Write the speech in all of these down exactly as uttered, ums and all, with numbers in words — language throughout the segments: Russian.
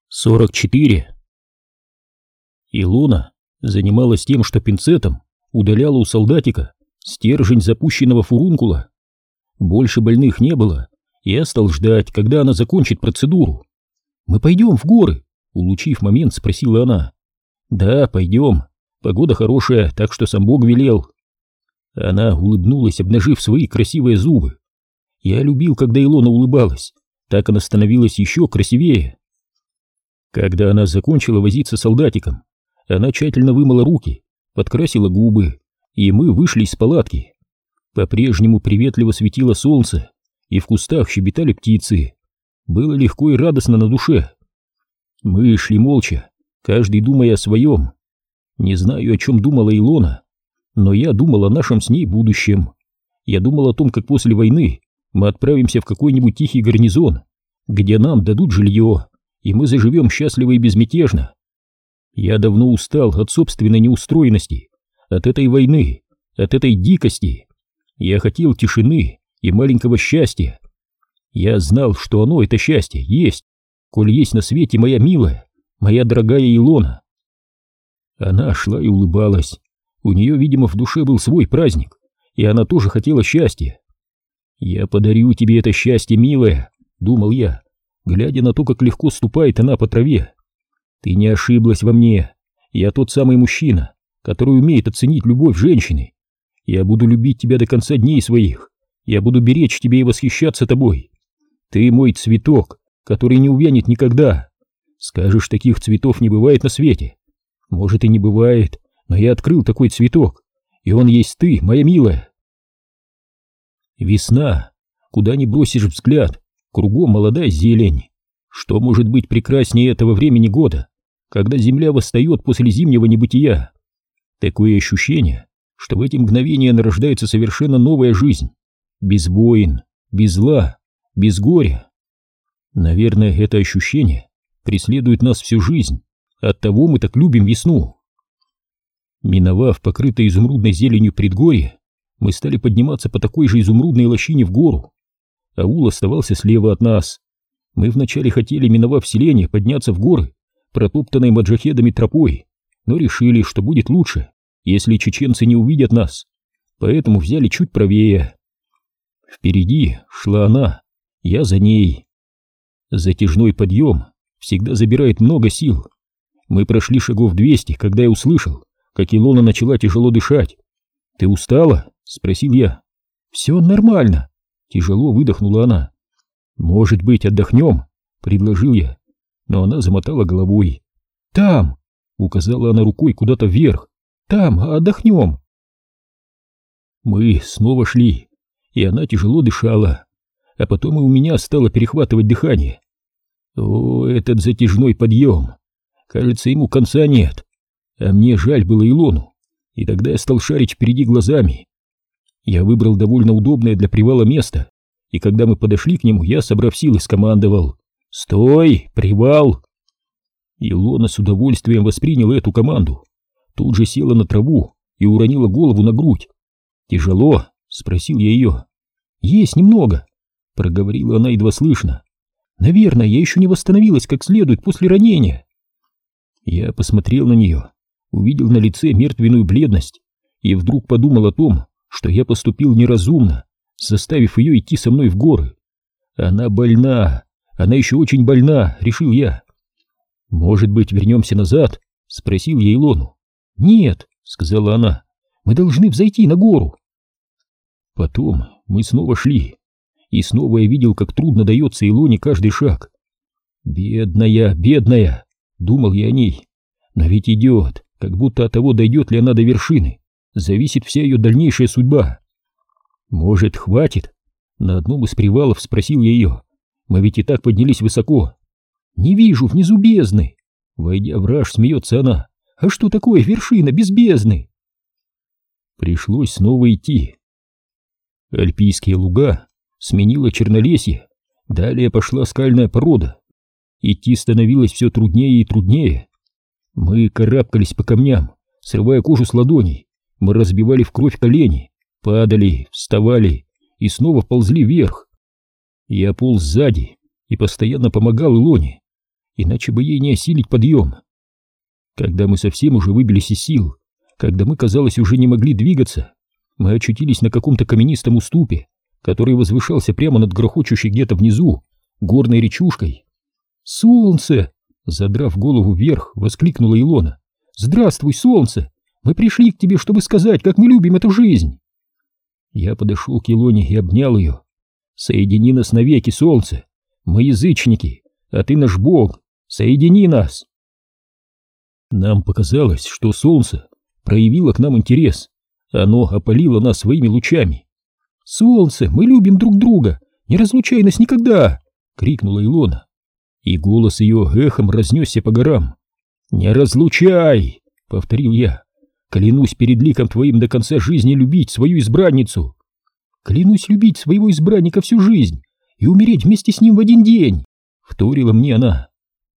сорок четыре. Илона занималась тем, что пинцетом удаляла у солдатика стержень запущенного фурункула. Больше больных не было, и я стал ждать, когда она закончит процедуру. «Мы пойдем в горы?» — улучив момент, спросила она. «Да, пойдем. Погода хорошая, так что сам Бог велел». Она улыбнулась, обнажив свои красивые зубы. Я любил, когда Илона улыбалась, так она становилась еще красивее. Когда она закончила возиться с солдатиком, она тщательно вымыла руки, подкрасила губы, и мы вышли из палатки. По-прежнему приветливо светило солнце, и в кустах щебетали птицы. Было легко и радостно на душе. Мы шли молча, каждый думая о своем. Не знаю, о чем думала Илона, но я думал о нашем с ней будущем. Я думал о том, как после войны мы отправимся в какой-нибудь тихий гарнизон, где нам дадут жилье, и мы заживем счастливо и безмятежно. Я давно устал от собственной неустроенности, от этой войны, от этой дикости. Я хотел тишины и маленького счастья. Я знал, что оно, это счастье, есть, коль есть на свете моя милая, моя дорогая Илона. Она шла и улыбалась. У нее, видимо, в душе был свой праздник, и она тоже хотела счастья. «Я подарю тебе это счастье, милая», — думал я, глядя на то, как легко ступает она по траве. «Ты не ошиблась во мне. Я тот самый мужчина, который умеет оценить любовь женщины. Я буду любить тебя до конца дней своих. Я буду беречь тебя и восхищаться тобой. Ты мой цветок, который не увянет никогда. Скажешь, таких цветов не бывает на свете. Может, и не бывает, но я открыл такой цветок, и он есть ты, моя милая». Весна. Куда ни бросишь взгляд, кругом молодая зелень. Что может быть прекраснее этого времени года, когда земля восстает после зимнего небытия? Такое ощущение, что в эти мгновения нарождается совершенно новая жизнь. Без войн, без зла, без горя. Наверное, это ощущение преследует нас всю жизнь. Оттого мы так любим весну. Миновав покрытое изумрудной зеленью предгорье, мы стали подниматься по такой же изумрудной лощине в гору. Аул оставался слева от нас. Мы вначале хотели, миновав селение, подняться в горы, протоптанной маджахедами тропой, но решили, что будет лучше, если чеченцы не увидят нас, поэтому взяли чуть правее. Впереди шла она, я за ней. Затяжной подъем всегда забирает много сил. Мы прошли шагов двести, когда я услышал, как Илона начала тяжело дышать. «Ты устала?» — спросил я. «Все нормально», — тяжело выдохнула она. «Может быть, отдохнем?» — предложил я, но она замотала головой. «Там!» — указала она рукой куда-то вверх. «Там, отдохнем!» Мы снова шли, и она тяжело дышала, а потом и у меня стало перехватывать дыхание. О, этот затяжной подъем! Кажется, ему конца нет. А мне жаль было Илону, и тогда я стал шарить впереди глазами. Я выбрал довольно удобное для привала место, и когда мы подошли к нему, я, собрав силы, скомандовал: «Стой! Привал!» Илона с удовольствием восприняла эту команду, тут же села на траву и уронила голову на грудь. «Тяжело?» — спросил я ее. «Есть немного», — проговорила она едва слышно. «Наверное, я еще не восстановилась как следует после ранения». Я посмотрел на нее, увидел на лице мертвенную бледность и вдруг подумал о том, что я поступил неразумно, заставив ее идти со мной в горы. Она больна, она еще очень больна, решил я. «Может быть, вернемся назад?» — спросил я Илону. «Нет», — сказала она, — «мы должны взойти на гору». Потом мы снова шли, и снова я видел, как трудно дается Илоне каждый шаг. «Бедная, бедная», — думал я о ней, — «но ведь идет, как будто от того, дойдет ли она до вершины, зависит вся ее дальнейшая судьба». «Может, хватит?» — на одном из привалов спросил я ее. «Мы ведь и так поднялись высоко». «Не вижу внизу бездны», — войдя в раж, смеется она. «А что такое вершина без бездны?» Пришлось снова идти. Альпийские луга сменила чернолесье, далее пошла скальная порода. Идти становилось все труднее и труднее. Мы карабкались по камням, срывая кожу с ладоней, мы разбивали в кровь колени, падали, вставали и снова ползли вверх. Я полз сзади и постоянно помогал Илоне. иначе бы ей не осилить подъем. Когда мы совсем уже выбились из сил, когда мы, казалось, уже не могли двигаться, мы очутились на каком-то каменистом уступе, который возвышался прямо над грохочущей где-то внизу горной речушкой. «Солнце!» — задрав голову вверх, воскликнула Илона. «Здравствуй, солнце! Мы пришли к тебе, чтобы сказать, как мы любим эту жизнь!» Я подошел к Илоне и обнял ее. «Соедини нас навеки, солнце! Мы язычники, а ты наш Бог! Соедини нас!» Нам показалось, что солнце проявило к нам интерес. Оно опалило нас своими лучами. «Солнце, мы любим друг друга! Не разлучай нас никогда!» — крикнула Илона. И голос ее эхом разнесся по горам. «Не разлучай!» — повторил я. «Клянусь перед ликом твоим до конца жизни любить свою избранницу!» «Клянусь любить своего избранника всю жизнь и умереть вместе с ним в один день!» — вторила мне она.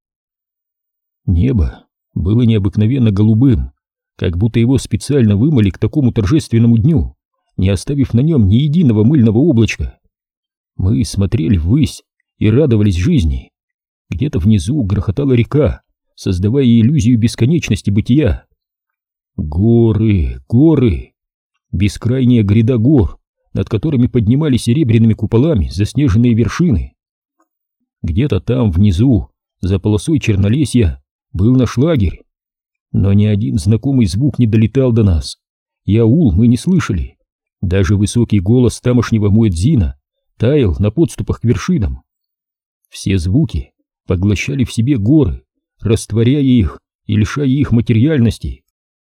Небо было необыкновенно голубым, как будто его специально вымыли к такому торжественному дню, не оставив на нем ни единого мыльного облачка. Мы смотрели ввысь и радовались жизни. Где-то внизу грохотала река, создавая иллюзию бесконечности бытия. Горы, горы, бескрайняя гряда гор, над которыми поднимались серебряными куполами заснеженные вершины. Где-то там внизу, за полосой чернолесья, был наш лагерь. Но ни один знакомый звук не долетал до нас, и аул мы не слышали. Даже высокий голос тамошнего муэдзина таял на подступах к вершинам. Все звуки поглощали в себе горы, растворяя их и лишая их материальности.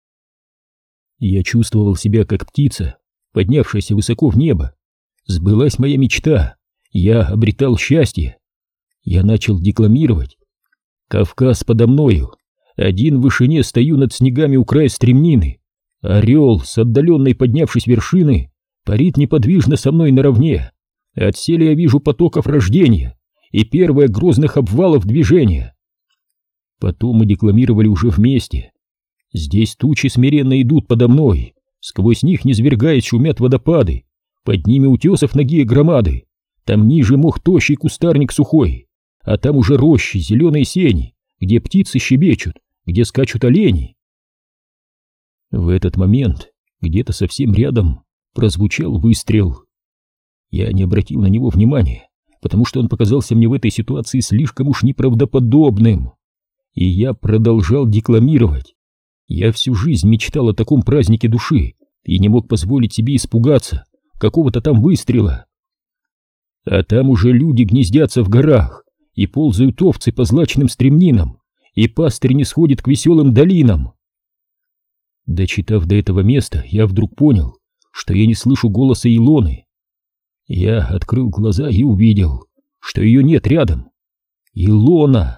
Я чувствовал себя как птица, поднявшаяся высоко в небо. Сбылась моя мечта, я обретал счастье. Я начал декламировать. «Кавказ подо мною, один в вышине стою над снегами у края стремнины. Орел, с отдаленной поднявшись вершины, парит неподвижно со мной наравне. Отселе я вижу потоков рождения и первое грозных обвалов движения». Потом мы декламировали уже вместе. «Здесь тучи смиренно идут подо мной, сквозь них низвергаясь шумят водопады, под ними утесов нагие громады, там ниже мох тощий кустарник сухой, а там уже рощи, зеленые сени, где птицы щебечут, где скачут олени». В этот момент где-то совсем рядом прозвучал выстрел. Я не обратил на него внимания, потому что он показался мне в этой ситуации слишком уж неправдоподобным. И я продолжал декламировать. Я всю жизнь мечтал о таком празднике души и не мог позволить себе испугаться какого-то там выстрела. А там уже люди гнездятся в горах, и ползают овцы по злачным стремнинам, и пастырь не сходит к веселым долинам. Дочитав до этого места, я вдруг понял, что я не слышу голоса Илоны. Я открыл глаза и увидел, что ее нет рядом. Илона!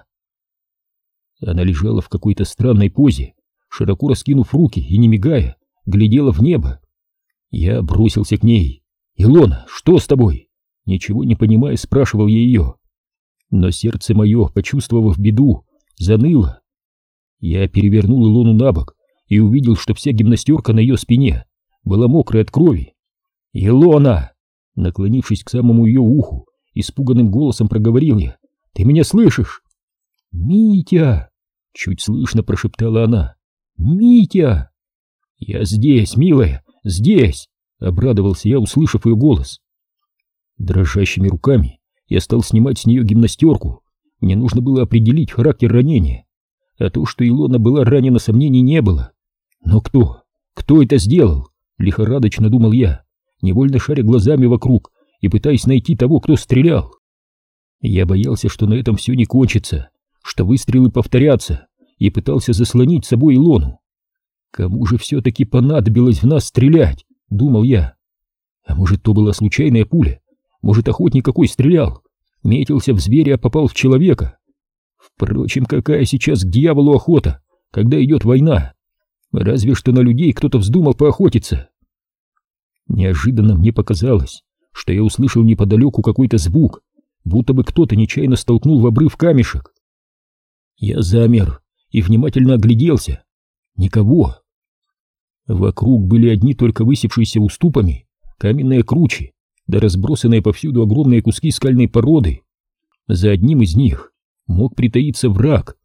Она лежала в какой-то странной позе, широко раскинув руки и, не мигая, глядела в небо. Я бросился к ней. «Илона, что с тобой?» Ничего не понимая, спрашивал я ее. Но сердце мое, почувствовав беду, заныло. Я перевернул Илону на бок и увидел, что вся гимнастерка на ее спине была мокрая от крови. «Илона!» Наклонившись к самому ее уху, испуганным голосом проговорил я. «Ты меня слышишь?» «Митя!» — чуть слышно прошептала она. «Митя!» «Я здесь, милая, здесь!» — обрадовался я, услышав ее голос. Дрожащими руками я стал снимать с нее гимнастерку. Мне нужно было определить характер ранения. А то, что Илона была ранена, сомнений не было. Но кто? Кто это сделал? Лихорадочно думал я, невольно шаря глазами вокруг и пытаясь найти того, кто стрелял. Я боялся, что на этом все не кончится, что выстрелы повторятся, и пытался заслонить собой Илону. Кому же все-таки понадобилось в нас стрелять? Думал я. А может, то была случайная пуля? Может, охотник какой стрелял, метился в зверя, а попал в человека? Впрочем, какая сейчас к дьяволу охота, когда идет война? Разве что на людей кто-то вздумал поохотиться. Неожиданно мне показалось, что я услышал неподалеку какой-то звук, будто бы кто-то нечаянно столкнул в обрыв камешек. Я замер и внимательно огляделся. Никого. Вокруг были одни только высевшиеся уступами каменные кручи, да разбросанные повсюду огромные куски скальной породы. За одним из них мог притаиться враг.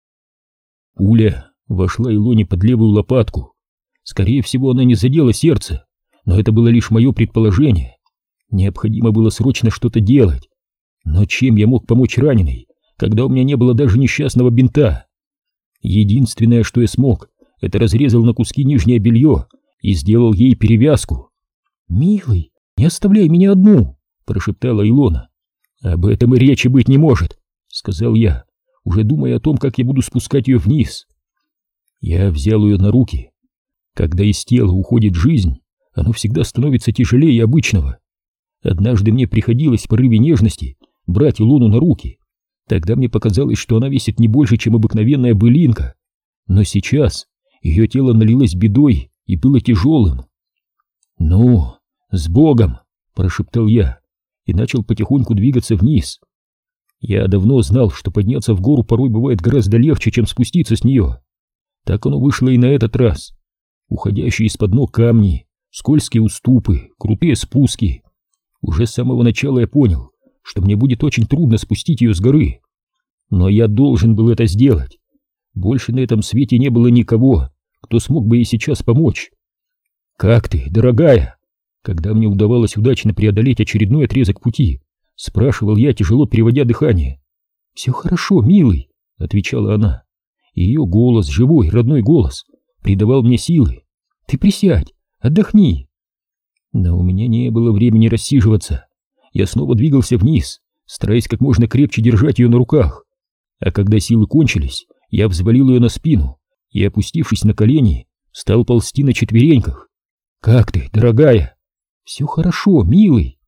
Пуля вошла Илоне под левую лопатку. Скорее всего, она не задела сердце, но это было лишь мое предположение. Необходимо было срочно что-то делать. Но чем я мог помочь раненой, когда у меня не было даже несчастного бинта? Единственное, что я смог, это разрезал на куски нижнее белье и сделал ей перевязку. «Милый, не оставляй меня одну!» — прошептала Илона. «Об этом и речи быть не может», — сказал я, уже думая о том, как я буду спускать ее вниз. Я взял ее на руки. Когда из тела уходит жизнь, оно всегда становится тяжелее обычного. Однажды мне приходилось в порыве нежности брать Илону на руки. Тогда мне показалось, что она весит не больше, чем обыкновенная былинка. Но сейчас ее тело налилось бедой и было тяжелым. «Ну, с Богом!» — прошептал я и начал потихоньку двигаться вниз. Я давно знал, что подняться в гору порой бывает гораздо легче, чем спуститься с нее. Так оно вышло и на этот раз. Уходящие из-под ног камни, скользкие уступы, крутые спуски. Уже с самого начала я понял, что мне будет очень трудно спустить ее с горы. Но я должен был это сделать. Больше на этом свете не было никого, кто смог бы ей сейчас помочь. «Как ты, дорогая?» Когда мне удавалось удачно преодолеть очередной отрезок пути, спрашивал я, тяжело переводя дыхание. «Все хорошо, милый», — отвечала она. Ее голос, живой, родной голос, придавал мне силы. «Ты присядь, отдохни». Но у меня не было времени рассиживаться. Я снова двигался вниз, стараясь как можно крепче держать ее на руках. А когда силы кончились, я взвалил ее на спину и, опустившись на колени, стал ползти на четвереньках. «Как ты, дорогая?» «Все хорошо, милый».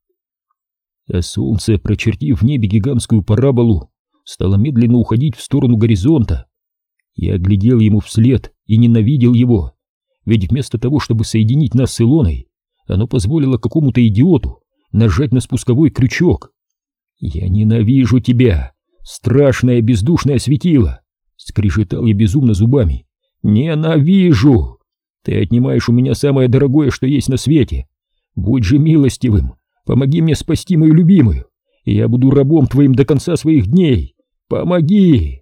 А солнце, прочертив в небе гигантскую параболу, стало медленно уходить в сторону горизонта. Я глядел ему вслед и ненавидел его, ведь вместо того, чтобы соединить нас с Илоной, оно позволило какому-то идиоту нажать на спусковой крючок. «Я ненавижу тебя, страшное бездушное светило!» — скрежетал я безумно зубами. «Ненавижу! Ты отнимаешь у меня самое дорогое, что есть на свете. Будь же милостивым, помоги мне спасти мою любимую, и я буду рабом твоим до конца своих дней. Помоги!»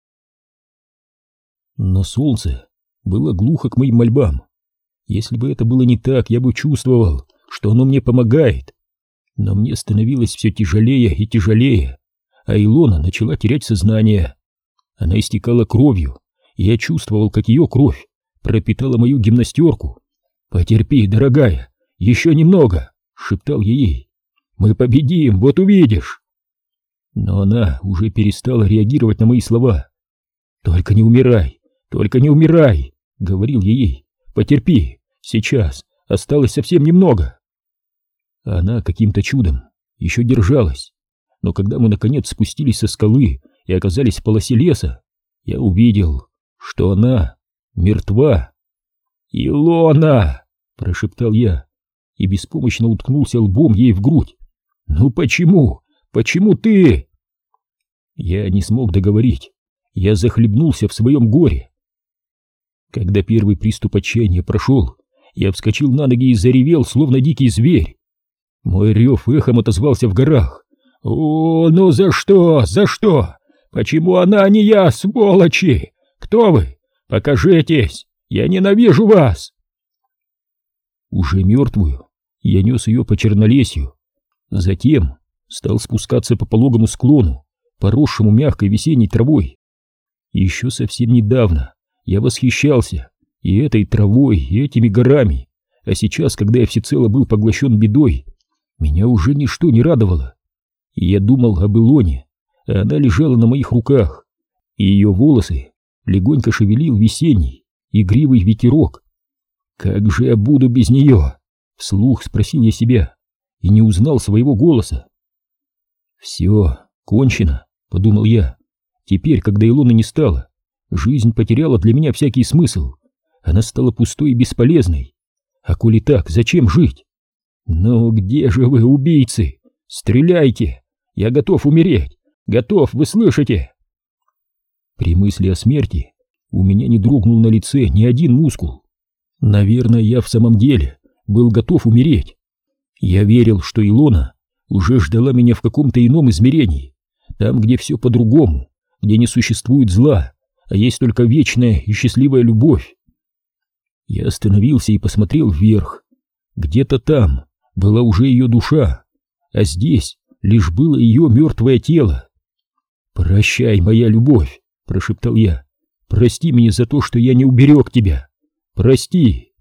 Но солнце было глухо к моим мольбам. Если бы это было не так, я бы чувствовал, что оно мне помогает. Но мне становилось все тяжелее и тяжелее, а Илона начала терять сознание. Она истекала кровью, и я чувствовал, как ее кровь пропитала мою гимнастерку. «Потерпи, дорогая, еще немного», — шептал я ей. «Мы победим, вот увидишь». Но она уже перестала реагировать на мои слова. «Только не умирай, только не умирай», — говорил я ей. «Потерпи, сейчас, осталось совсем немного». Она каким-то чудом еще держалась, но когда мы наконец спустились со скалы и оказались в полосе леса, я увидел, что она мертва. «Илона!» — прошептал я и беспомощно уткнулся лбом ей в грудь. «Ну почему? Почему ты?» Я не смог договорить. Я захлебнулся в своем горе. Когда первый приступ отчаяния прошел, я вскочил на ноги и заревел, словно дикий зверь. Мой рев эхом отозвался в горах. «О, ну за что? За что? Почему она, а не я, сволочи? Кто вы? Покажитесь! Я ненавижу вас!» Уже мертвую я нес ее по чернолесью. Затем стал спускаться по пологому склону, поросшему мягкой весенней травой. Еще совсем недавно я восхищался и этой травой, и этими горами, а сейчас, когда я всецело был поглощен бедой, меня уже ничто не радовало. И я думал об Илоне, а она лежала на моих руках, и ее волосы легонько шевелил весенний, игривый ветерок. «Как же я буду без нее?» — вслух спросил я себя и не узнал своего голоса. «Все, кончено», — подумал я. «Теперь, когда Илоны не стало, жизнь потеряла для меня всякий смысл. Она стала пустой и бесполезной. А коли так, зачем жить? Ну где же вы, убийцы? Стреляйте! Я готов умереть! Готов, вы слышите?» При мысли о смерти у меня не дрогнул на лице ни один мускул. Наверное, я в самом деле был готов умереть. Я верил, что Илона уже ждала меня в каком-то ином измерении, там, где все по-другому, где не существует зла, а есть только вечная и счастливая любовь. Я остановился и посмотрел вверх. Где-то там была уже ее душа, а здесь лишь было ее мертвое тело. «Прощай, моя любовь», — прошептал я. «Прости меня за то, что я не уберег тебя. Прости».